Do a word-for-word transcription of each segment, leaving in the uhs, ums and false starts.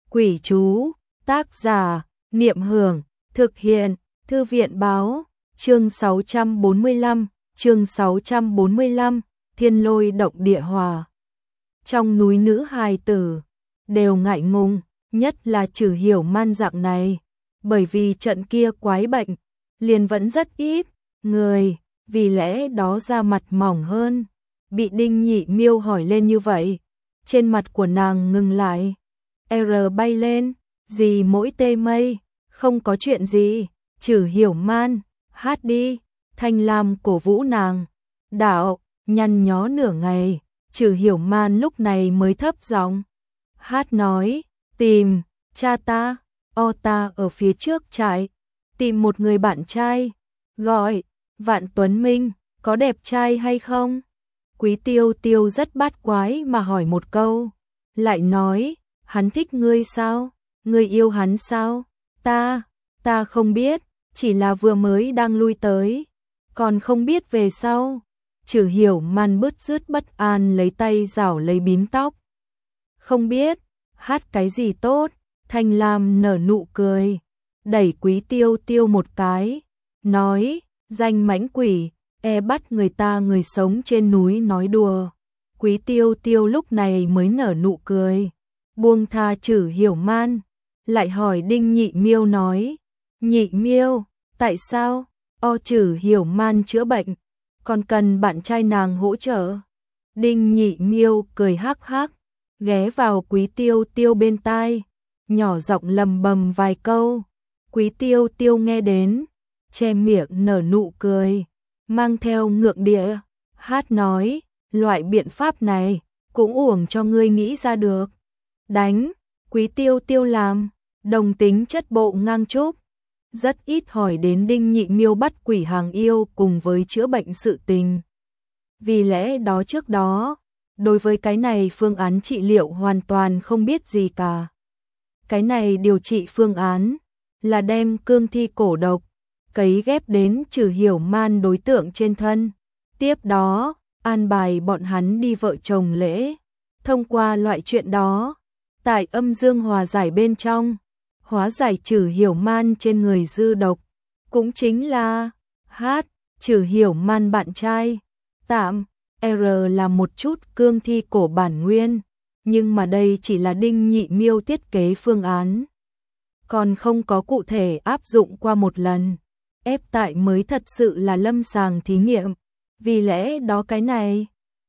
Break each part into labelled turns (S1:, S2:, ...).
S1: Quỷ chú, tác giả, Niệm Hưởng, thực hiện, Thư viện báo, chương sáu trăm bốn mươi lăm, chương sáu trăm bốn mươi lăm, thiên lôi động địa hòa. Trong núi nữ hài tử, đều ngại ngùng, nhất là Trử Hiểu Man dạng này, bởi vì trận kia quái bệnh, liền vẫn rất ít, người, vì lẽ đó da mặt mỏng hơn. Bị Đinh Nhị Miêu hỏi lên như vậy, trên mặt của nàng ngừng lại. R bay lên, gì mỗi tê mây, không có chuyện gì, Trử Hiểu Man, hát đi. Thanh Lam cổ vũ nàng. Đạo, nhăn nhó nửa ngày, Trử Hiểu Man lúc này mới thấp giọng hát nói, tìm, cha ta, o ta ở phía trước trại, tìm một người bạn trai, gọi, Vạn Tuấn Minh, có đẹp trai hay không? Quý Tiêu Tiêu rất bát quái mà hỏi một câu, lại nói, hắn thích ngươi sao? Ngươi yêu hắn sao? Ta, ta không biết, chỉ là vừa mới đang lui tới, còn không biết về sau. Trử Hiểu Man bứt rứt bất an lấy tay rảo lấy bím tóc. Không biết, hát cái gì tốt? Thanh Lam nở nụ cười, đẩy Quý Tiêu Tiêu một cái, nói, danh mãnh quỷ, e bắt người ta người sống trên núi nói đùa. Quý Tiêu Tiêu lúc này mới nở nụ cười, buông tha Trử Hiểu Man, lại hỏi Đinh Nhị Miêu nói, Nhị Miêu, tại sao? O Trử Hiểu Man chữa bệnh, còn cần bạn trai nàng hỗ trợ. Đinh Nhị Miêu cười hắc hắc, ghé vào Quý Tiêu Tiêu bên tai, nhỏ giọng lầm bầm vài câu. Quý Tiêu Tiêu nghe đến, che miệng nở nụ cười, mang theo ngượng địa, hát nói, loại biện pháp này, cũng uổng cho ngươi nghĩ ra được. Đánh, Quý Tiêu Tiêu làm, đồng tính chất bộ ngang trúc, rất ít hỏi đến Đinh Nhị Miêu bắt quỷ hàng yêu cùng với chữa bệnh sự tình. Vì lẽ đó trước đó, đối với cái này phương án trị liệu hoàn toàn không biết gì cả. Cái này điều trị phương án là đem cương thi cổ độc cấy ghép đến Trử Hiểu Man đối tượng trên thân. Tiếp đó, an bài bọn hắn đi vợ chồng lễ. Thông qua loại chuyện đó, tại âm dương hòa giải bên trong, hóa giải Trử Hiểu Man trên người dư độc, cũng chính là hát Trử Hiểu Man bạn trai. Tạm, R là một chút cương thi cổ bản nguyên, nhưng mà đây chỉ là Đinh Nhị Miêu thiết kế phương án, còn không có cụ thể áp dụng qua một lần. Ép tại mới thật sự là lâm sàng thí nghiệm, vì lẽ đó cái này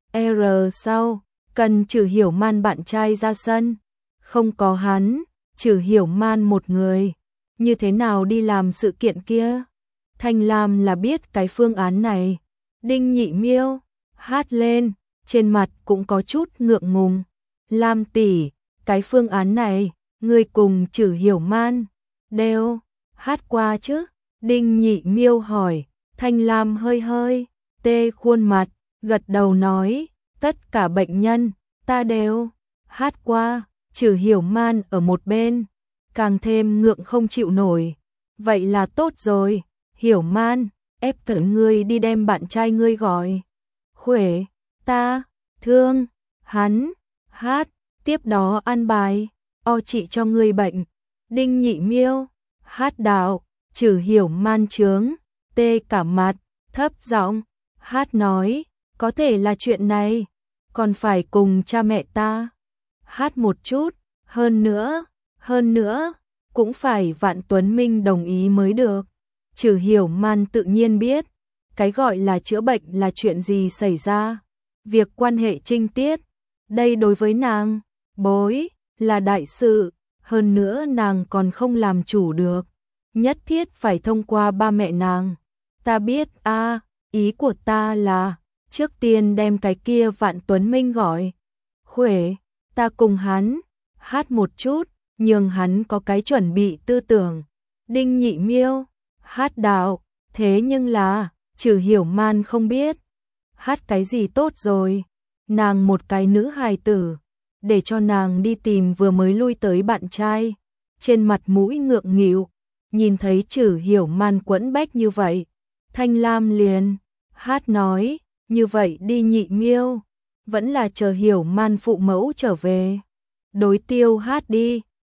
S1: R sau cần Trử Hiểu Man bạn trai ra sân, không có hắn, Trử Hiểu Man một người, như thế nào đi làm sự kiện kia? Thanh Lam là biết cái phương án này. Đinh Nhị Miêu hát lên, trên mặt cũng có chút ngượng ngùng. Lam tỷ, cái phương án này, ngươi cùng Trử Hiểu Man đều hát qua chứ? Đinh Nhị Miêu hỏi. Thanh Lam hơi hơi tê khuôn mặt, gật đầu nói, tất cả bệnh nhân ta đều hát qua. Trử Hiểu Man ở một bên, càng thêm ngượng không chịu nổi. Vậy là tốt rồi, Hiểu Man, ép thử ngươi đi đem bạn trai ngươi gọi. Khuể, ta, thương, hắn, hát, tiếp đó an bài, o trị cho ngươi bệnh. Đinh Nhị Miêu, hát đạo, Trử Hiểu Man trướng, tê cả mặt, thấp giọng, hát nói, có thể là chuyện này, còn phải cùng cha mẹ ta hát một chút, hơn nữa, hơn nữa, cũng phải Vạn Tuấn Minh đồng ý mới được. Trử Hiểu Man tự nhiên biết, cái gọi là chữa bệnh là chuyện gì xảy ra, việc quan hệ trinh tiết, đây đối với nàng, bối, là đại sự, hơn nữa nàng còn không làm chủ được, nhất thiết phải thông qua ba mẹ nàng. Ta biết a, à, ý của ta là, trước tiên đem cái kia Vạn Tuấn Minh gọi. Khuể, ta cùng hắn hát một chút, nhường hắn có cái chuẩn bị tư tưởng. Đinh Nhị Miêu hát đạo, thế nhưng là Trử Hiểu Man không biết hát cái gì tốt rồi, nàng một cái nữ hài tử, để cho nàng đi tìm vừa mới lui tới bạn trai, trên mặt mũi ngượng nghịu, nhìn thấy Trử Hiểu Man quẫn bách như vậy, Thanh Lam liền hát nói, như vậy đi Nhị Miêu, vẫn là chờ Hiểu Man phụ mẫu trở về, đối tiêu hát đi.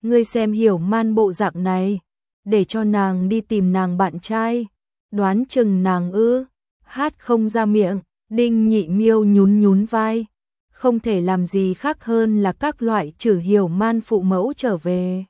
S1: Ngươi xem Hiểu Man bộ dạng này, để cho nàng đi tìm nàng bạn trai, đoán chừng nàng ư? Hát không ra miệng, Đinh Nhị Miêu nhún nhún vai, không thể làm gì khác hơn là các loại trừ Hiểu Man phụ mẫu trở về.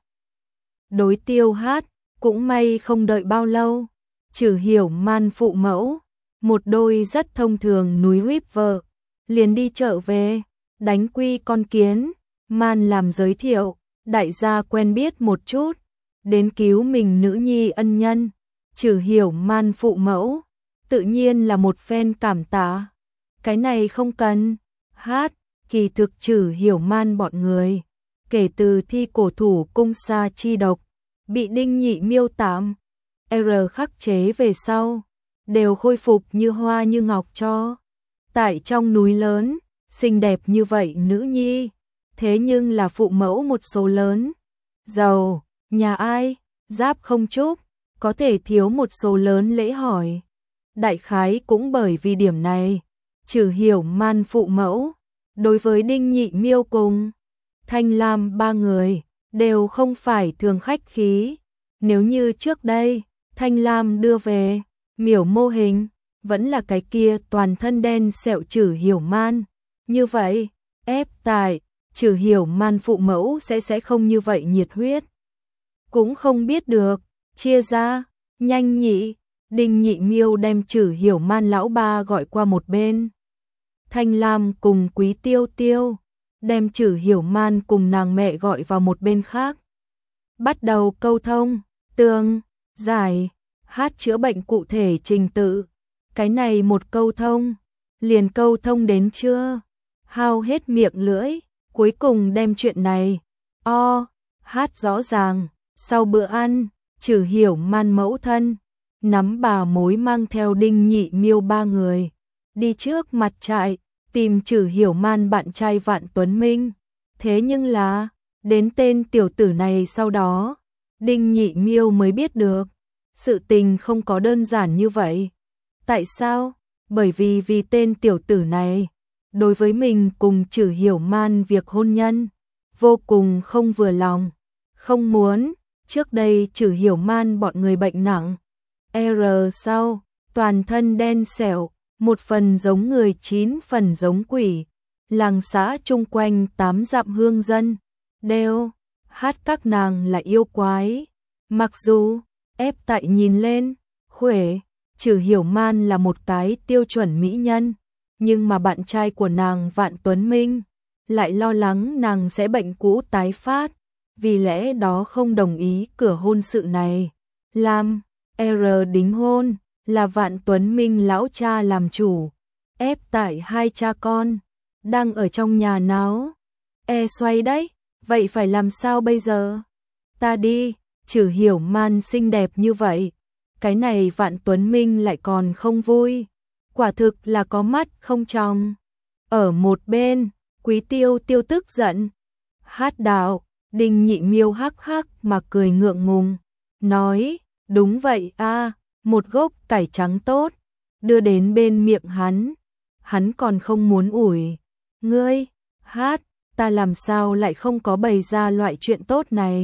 S1: Đối Tiêu Hát, cũng may không đợi bao lâu, trừ Hiểu Man phụ mẫu, một đôi rất thông thường núi River, liền đi chợ về, đánh quy con kiến, Man làm giới thiệu, đại gia quen biết một chút, đến cứu mình nữ nhi ân nhân, trừ Hiểu Man phụ mẫu, tự nhiên là một phen cảm tạ. Cái này không cần. Hát, kỳ thực trừ Hiểu Man bọn người, kể từ thi cổ thủ cung sa chi độc, bị Đinh Nhị Miêu tạm R khắc chế về sau, đều khôi phục như hoa như ngọc cho. Tại trong núi lớn, xinh đẹp như vậy nữ nhi, thế nhưng là phụ mẫu một số lớn. Giàu, nhà ai, giáp không chúc, có thể thiếu một số lớn lễ hỏi. Đại khái cũng bởi vì điểm này, trừ Hiểu Man phụ mẫu, đối với Đinh Nhị Miêu cùng Thanh Lam ba người, đều không phải thường khách khí. Nếu như trước đây, Thanh Lam đưa về, miểu mô hình, vẫn là cái kia toàn thân đen sẹo trừ Hiểu Man. Như vậy, ép tại, trừ Hiểu Man phụ mẫu sẽ sẽ không như vậy nhiệt huyết. Cũng không biết được, chia ra, nhanh nhị, Đinh Nhị Miêu đem trừ Hiểu Man lão ba gọi qua một bên. Thanh Lam cùng Quý Tiêu Tiêu, đem trừ Hiểu Man cùng nàng mẹ gọi vào một bên khác. Bắt đầu câu thông, tương, giải, hát chữa bệnh cụ thể trình tự. Cái này một câu thông, liền câu thông đến chưa? Hao hết miệng lưỡi, cuối cùng đem chuyện này, o, hát rõ ràng. Sau bữa ăn, trừ Hiểu Man mẫu thân, nắm bà mối mang theo Đinh Nhị Miêu ba người, đi trước mặt trại, tìm trừ Hiểu Man bạn trai Vạn Tuấn Minh. Thế nhưng là, đến tên tiểu tử này sau đó, Đinh Nhị Miêu mới biết được, sự tình không có đơn giản như vậy. Tại sao? Bởi vì vì tên tiểu tử này, đối với mình cùng trừ Hiểu Man việc hôn nhân, vô cùng không vừa lòng, không muốn. Trước đây trừ Hiểu Man bọn người bệnh nặng, R sau, toàn thân đen sẹo, một phần giống người chín phần giống quỷ, làng xã chung quanh tám dặm hương dân, đều hát các nàng là yêu quái. Mặc dù, ép tại nhìn lên, khuể, trừ Hiểu Man là một cái tiêu chuẩn mỹ nhân, nhưng mà bạn trai của nàng Vạn Tuấn Minh, lại lo lắng nàng sẽ bệnh cũ tái phát. Vì lẽ đó không đồng ý cửa hôn sự này. Làm R đính hôn là Vạn Tuấn Minh lão cha làm chủ. Ép tại hai cha con đang ở trong nhà náo e xoay đấy. Vậy phải làm sao bây giờ? Ta đi, trừ Hiểu Man xinh đẹp như vậy, cái này Vạn Tuấn Minh lại còn không vui. Quả thực là có mắt không tròng. Ở một bên, Quý Tiêu Tiêu tức giận. Hát đạo. Đinh Nhị Miêu hắc hắc mà cười ngượng ngùng, nói, đúng vậy a, một gốc cải trắng tốt, đưa đến bên miệng hắn, hắn còn không muốn ủi. Ngươi, hát, ta làm sao lại không có bày ra loại chuyện tốt này?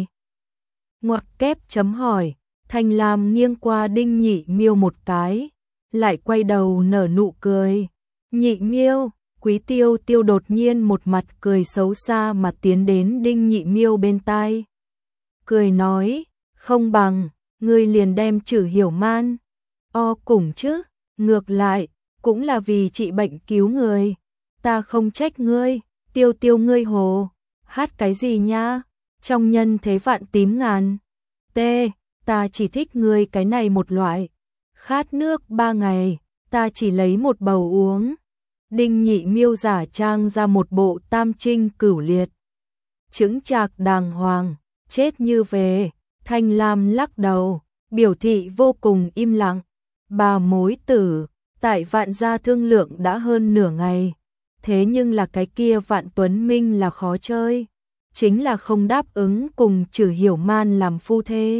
S1: Ngoặc kép chấm hỏi, Thanh Lam nghiêng qua Đinh Nhị Miêu một cái, lại quay đầu nở nụ cười. Nhị Miêu, Quý Tiêu Tiêu đột nhiên một mặt cười xấu xa mà tiến đến Đinh Nhị Miêu bên tai. Cười nói, không bằng, ngươi liền đem trừ Hiểu Man. O cùng chứ, ngược lại, cũng là vì trị bệnh cứu người. Ta không trách ngươi, Tiêu Tiêu ngươi hồ. Hát cái gì nha? Trong nhân thế vạn tím ngàn. T, ta chỉ thích ngươi cái này một loại. Khát nước ba ngày, ta chỉ lấy một bầu uống. Đinh Nhị Miêu giả trang ra một bộ tam trinh cửu liệt, chững chạc đàng hoàng, chết như về. Thanh Lam lắc đầu, biểu thị vô cùng im lặng. Bà mối tử, tại Vạn gia thương lượng đã hơn nửa ngày, thế nhưng là cái kia Vạn Tuấn Minh là khó chơi, chính là không đáp ứng cùng trừ Hiểu Man làm phu thê.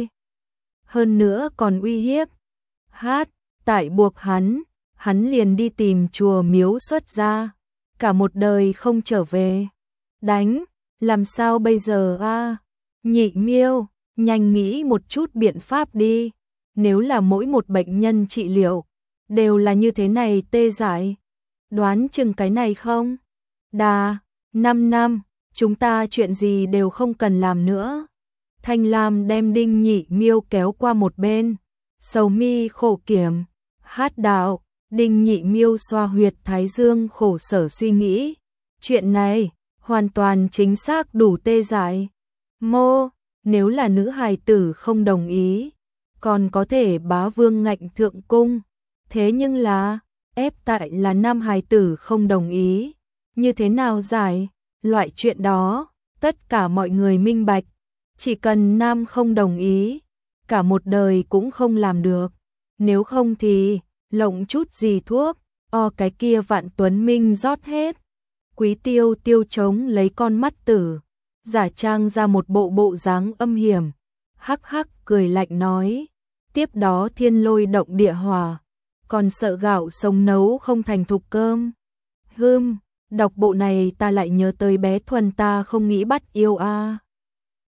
S1: Hơn nữa còn uy hiếp. Hát, tại buộc hắn, hắn liền đi tìm chùa miếu xuất gia, cả một đời không trở về. Đánh, làm sao bây giờ a? Nhị Miêu, nhanh nghĩ một chút biện pháp đi. Nếu là mỗi một bệnh nhân trị liệu đều là như thế này tê dại, đoán chừng cái này không đà, năm năm, chúng ta chuyện gì đều không cần làm nữa. Thanh Lam đem Đinh Nhị Miêu kéo qua một bên, sầu mi khổ kiểm, hát đạo. Đinh Nhị Miêu xoa huyệt thái dương khổ sở suy nghĩ, chuyện này hoàn toàn chính xác đủ tê dại. Mô, nếu là nữ hài tử không đồng ý, còn có thể bá vương ngạnh thượng cung, thế nhưng là ép tại là nam hài tử không đồng ý, như thế nào giải? Loại chuyện đó, tất cả mọi người minh bạch, chỉ cần nam không đồng ý, cả một đời cũng không làm được, nếu không thì lộng chút gì thuốc, o cái kia Vạn Tuấn Minh rót hết. Quý Tiêu Tiêu chống lấy con mắt tử, giả trang ra một bộ bộ dáng âm hiểm, hắc hắc cười lạnh nói, tiếp đó thiên lôi động địa hòa, còn sợ gạo sống nấu không thành thục cơm. Hưm, đọc bộ này ta lại nhớ tới bé Thuần ta không nghĩ bắt yêu a.